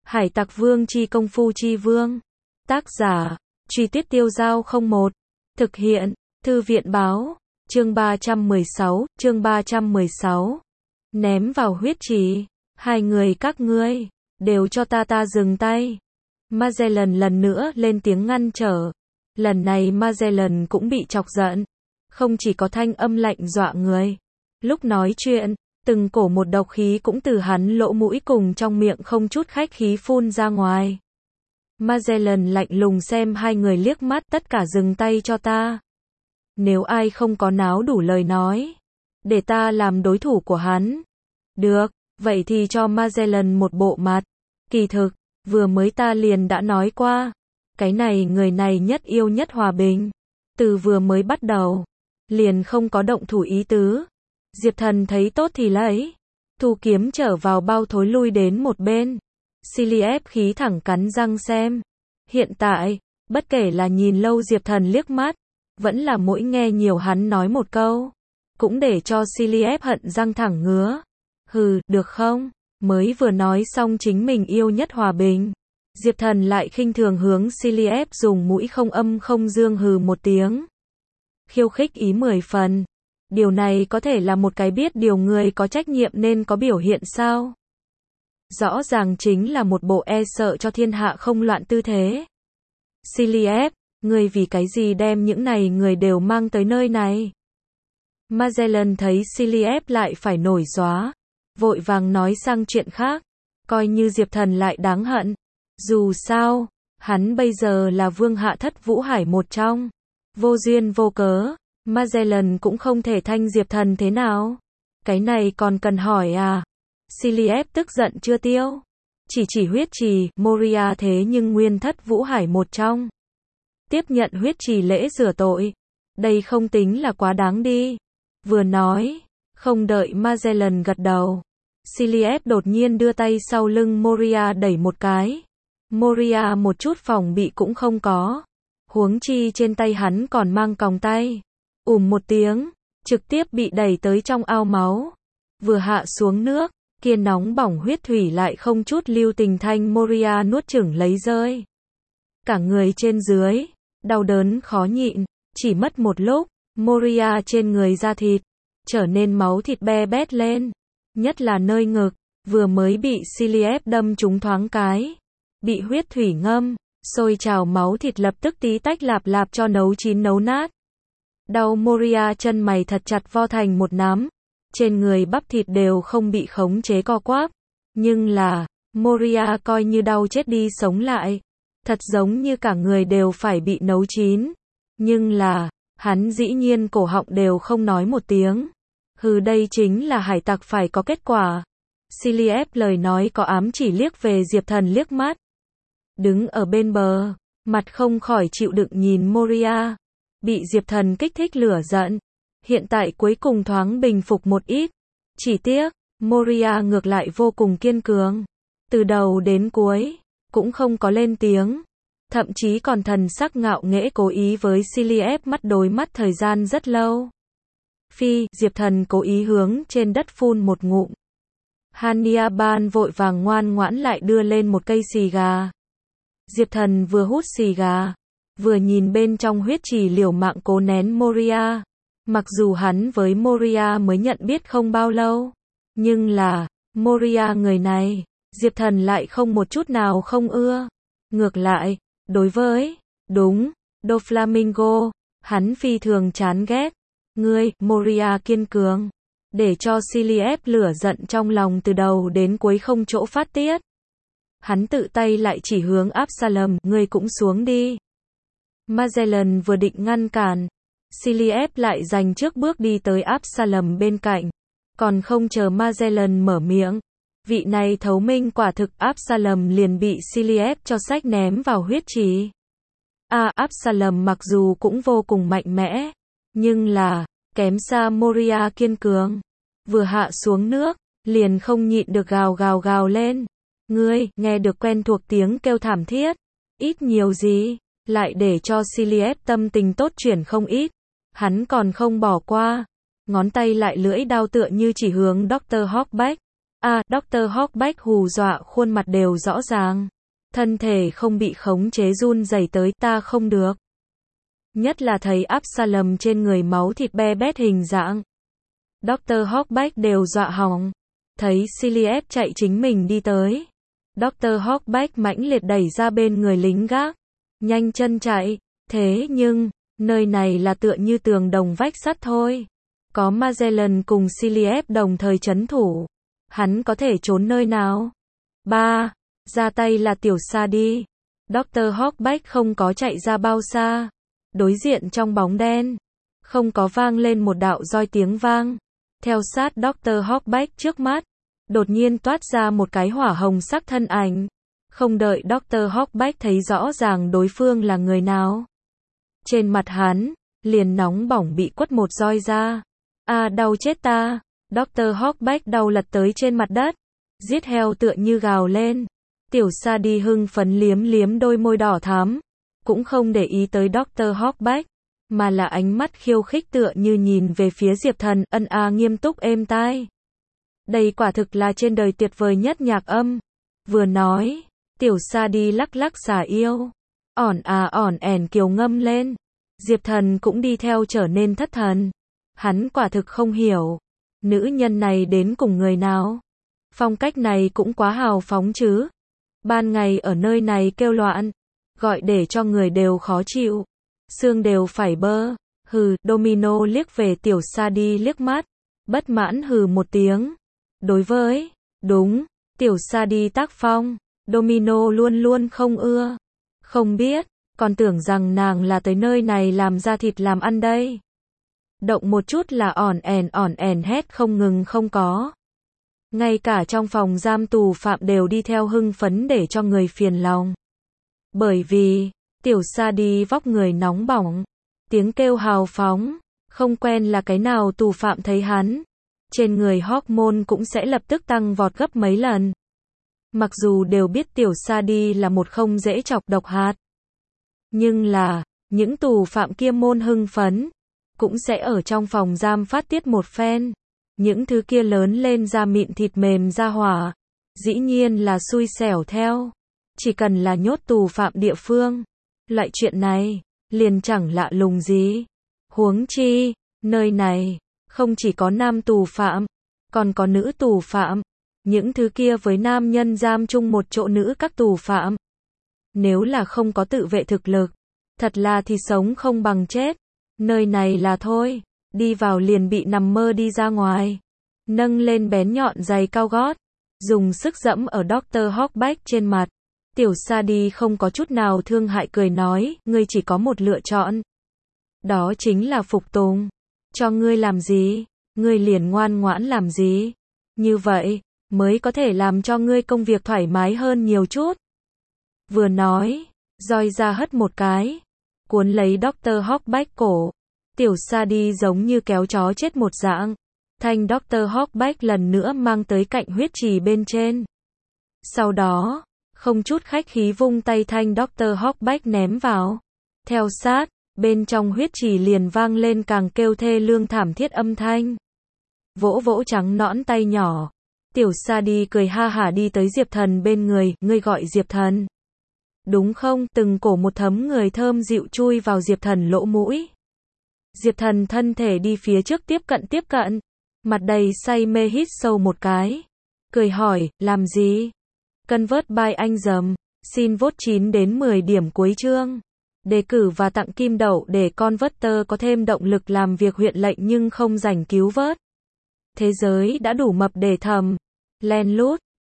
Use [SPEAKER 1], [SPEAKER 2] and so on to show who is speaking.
[SPEAKER 1] Hải Tặc Vương chi công phu chi vương. Tác giả, Truy Tuyết Tiêu Dao 01. Thực hiện, Thư viện báo. Chương 316. Ném vào huyết trì. Hai người các ngươi, đều cho ta dừng tay. Magellan lần nữa lên tiếng ngăn trở. Lần này Magellan cũng bị chọc giận. Không chỉ có thanh âm lạnh dọa người. Lúc nói chuyện, từng cổ một độc khí cũng từ hắn lỗ mũi cùng trong miệng không chút khách khí phun ra ngoài. Magellan lạnh lùng xem hai người liếc mắt, tất cả dừng tay cho ta. Nếu ai không có náo đủ lời nói, để ta làm đối thủ của hắn. Được, vậy thì cho Magellan một bộ mặt. Kỳ thực, vừa mới ta liền đã nói qua, cái này người này nhất yêu nhất hòa bình. Từ vừa mới bắt đầu, liền không có động thủ ý tứ. Diệp Thần thấy tốt thì lấy, thu kiếm trở vào bao thối lui đến một bên. Cillieb khí thẳng cắn răng xem. Hiện tại, bất kể là nhìn lâu Diệp Thần liếc mắt, vẫn là mỗi nghe nhiều hắn nói một câu, cũng để cho Cillieb hận răng thẳng ngứa. Hừ, được không? Mới vừa nói xong chính mình yêu nhất hòa bình. Diệp Thần lại khinh thường hướng Cillieb dùng mũi không âm không dương hừ một tiếng. Khiêu khích ý 10 phần. Điều này có thể là một cái biết điều người có trách nhiệm nên có biểu hiện sao? Rõ ràng chính là một bộ e sợ cho thiên hạ không loạn tư thế. Cillieb, ngươi vì cái gì đem những này người đều mang tới nơi này? Magellan thấy Cillieb lại phải nổi gióa, vội vàng nói sang chuyện khác, coi như Diệp Thần lại đáng hận. Dù sao, hắn bây giờ là vương hạ thất vũ hải một trong. Vô duyên vô cớ, Magellan cũng không thể thanh Diệp Thần thế nào. Cái này còn cần hỏi à? Cillieb tức giận chưa tiêu. Chỉ huyết trì, Moria thế nhưng nguyên thất vũ hải một trong. Tiếp nhận huyết trì lễ rửa tội. Đây không tính là quá đáng đi. Vừa nói, không đợi Magellan gật đầu. Cillieb đột nhiên đưa tay sau lưng Moria đẩy một cái. Moria một chút phòng bị cũng không có. Huống chi trên tay hắn còn mang còng tay. Một tiếng, trực tiếp bị đẩy tới trong ao máu. Vừa hạ xuống nước, kia nóng bỏng huyết thủy lại không chút lưu tình thanh Moria nuốt chửng lấy rơi. Cả người trên dưới, đau đớn khó nhịn, chỉ mất một lúc, Moria trên người da thịt, trở nên máu thịt be bét lên. Nhất là nơi ngực, vừa mới bị Cillieb đâm trúng thoáng cái. Bị huyết thủy ngâm, sôi trào máu thịt lập tức tí tách lạp cho nấu chín nấu nát. Đau Moria chân mày thật chặt vo thành một nắm. Trên người bắp thịt đều không bị khống chế co quắp. Nhưng là, Moria coi như đau chết đi sống lại. Thật giống như cả người đều phải bị nấu chín. Nhưng là, hắn dĩ nhiên cổ họng đều không nói một tiếng. Hừ, đây chính là hải tặc phải có kết quả. Cillieb lời nói có ám chỉ liếc về Diệp Thần liếc mắt. Đứng ở bên bờ, mặt không khỏi chịu đựng nhìn Moria. Bị Diệp Thần kích thích lửa giận. Hiện tại cuối cùng thoáng bình phục một ít. Chỉ tiếc, Moria ngược lại vô cùng kiên cường. Từ đầu đến cuối, cũng không có lên tiếng. Thậm chí còn thần sắc ngạo nghễ cố ý với Cillieb mắt đối mắt thời gian rất lâu. Phi, Diệp Thần cố ý hướng trên đất phun một ngụm. Hannibal vội vàng ngoan ngoãn lại đưa lên một cây xì gà. Diệp Thần vừa hút xì gà, vừa nhìn bên trong huyết trì liều mạng cố nén Moria. Mặc dù hắn với Moria mới nhận biết không bao lâu, nhưng là, Moria người này, Diệp Thần lại không một chút nào không ưa. Ngược lại, đối với, Doflamingo, hắn phi thường chán ghét. Ngươi, Moria kiên cường, để cho Cillieb lửa giận trong lòng từ đầu đến cuối không chỗ phát tiết. Hắn tự tay lại chỉ hướng Absalom, ngươi cũng xuống đi. Magellan vừa định ngăn cản, Cillieb lại giành trước bước đi tới Absalom bên cạnh. Còn không chờ Magellan mở miệng, vị này thấu minh quả thực, Absalom liền bị Cillieb cho xách ném vào huyết trì. Absalom mặc dù cũng vô cùng mạnh mẽ, nhưng là, kém xa Moria kiên cường. Vừa hạ xuống nước, liền không nhịn được gào lên. Ngươi, nghe được quen thuộc tiếng kêu thảm thiết. Ít nhiều gì, lại để cho Cillieb tâm tình tốt chuyển không ít. Hắn còn không bỏ qua. Ngón tay lại lưỡi đao tựa như chỉ hướng Dr. Hawkback. Dr. Hochbach hù dọa khuôn mặt đều rõ ràng. Thân thể không bị khống chế run rẩy tới, ta không được. Nhất là thấy Absalom trên người máu thịt be bét hình dạng. Dr. Hochbach đều dọa hỏng. Thấy Cillian chạy chính mình đi tới. Dr. Hochbach mãnh liệt đẩy ra bên người lính gác. Nhanh chân chạy. Thế nhưng, nơi này là tựa như tường đồng vách sắt thôi. Có Magellan cùng Cillian đồng thời trấn thủ. Hắn có thể trốn nơi nào? Ra tay là tiểu Sadi. Dr. Hochbach không có chạy ra bao xa. Đối diện trong bóng đen. Không có vang lên một đạo roi tiếng vang. Theo sát Dr. Hochbach trước mắt. Đột nhiên toát ra một cái hỏa hồng sắc thân ảnh. Không đợi Dr. Hochbach thấy rõ ràng đối phương là người nào. Trên mặt hắn, liền nóng bỏng bị quất một roi ra. Đau chết ta. Dr. Hochbach đau lật tới trên mặt đất. Giết heo tựa như gào lên. Tiểu Sadi hưng phấn liếm liếm đôi môi đỏ thắm. Cũng không để ý tới Dr. Hochbach. Mà là ánh mắt khiêu khích tựa như nhìn về phía Diệp Thần, nghiêm túc êm tai. Đây quả thực là trên đời tuyệt vời nhất nhạc âm. Vừa nói, tiểu Sadi lắc lắc xà yêu. ỏn ẻn kiều ngâm lên. Diệp Thần cũng đi theo trở nên thất thần. Hắn quả thực không hiểu. Nữ nhân này đến cùng người nào? Phong cách này cũng quá hào phóng chứ. Ban ngày ở nơi này kêu loạn. Gọi để cho người đều khó chịu. Xương đều phải bơ. Domino liếc về tiểu Sadi liếc mắt. Bất mãn hừ một tiếng. Đối với, đúng, tiểu Sadi tác phong, Domino luôn luôn không ưa. Không biết, còn tưởng rằng nàng là tới nơi này làm ra thịt làm ăn đây. Động một chút là ỏn ẻn hét không ngừng không có. Ngay cả trong phòng giam tù phạm đều đi theo hưng phấn để cho người phiền lòng. Bởi vì, tiểu Sadi vóc người nóng bỏng, tiếng kêu hào phóng, không quen là cái nào tù phạm thấy hắn. Trên người hormone cũng sẽ lập tức tăng vọt gấp mấy lần. Mặc dù đều biết tiểu Sadi là một không dễ chọc độc hạt. Nhưng là, những tù phạm kia môn hưng phấn, cũng sẽ ở trong phòng giam phát tiết một phen. Những thứ kia lớn lên da mịn thịt mềm da hỏa. Dĩ nhiên là xui xẻo theo. Chỉ cần là nhốt tù phạm địa phương. Loại chuyện này, liền chẳng lạ lùng gì. Huống chi, nơi này, không chỉ có nam tù phạm, còn có nữ tù phạm. Những thứ kia với nam nhân giam chung một chỗ nữ các tù phạm. Nếu là không có tự vệ thực lực, thật là thì sống không bằng chết. Nơi này là thôi, đi vào liền bị nằm mơ đi ra ngoài. Nâng lên bén nhọn giày cao gót, dùng sức dẫm ở Dr. Hochbach trên mặt. Tiểu Sadi không có chút nào thương hại cười nói, ngươi chỉ có một lựa chọn. Đó chính là phục tùng. Cho ngươi làm gì, ngươi liền ngoan ngoãn làm gì. Như vậy, mới có thể làm cho ngươi công việc thoải mái hơn nhiều chút. Vừa nói, roi ra hất một cái, cuốn lấy Dr. Hochbach cổ. Tiểu Sadi giống như kéo chó chết một dạng. Thanh Dr. Hochbach lần nữa mang tới cạnh huyết trì bên trên. Sau đó, không chút khách khí vung tay thanh Dr. Hochbach ném vào. Theo sát, bên trong huyết trì liền vang lên càng kêu thê lương thảm thiết âm thanh. Vỗ vỗ trắng nõn tay nhỏ. Tiểu Sadi cười ha hả đi tới Diệp Thần bên người, ngươi gọi Diệp Thần. Đúng không? Từng cổ một thấm người thơm dịu chui vào Diệp Thần lỗ mũi. Diệp Thần thân thể đi phía trước tiếp cận. Mặt đầy say mê hít sâu một cái. Cười hỏi, làm gì? Convert by anh dầm. Xin vote 9 đến 10 điểm cuối chương. Đề cử và tặng kim đậu để Converter có thêm động lực làm việc huyện lệnh nhưng không rảnh cứu vớt. Thế giới đã đủ mập để thầm. Len lút.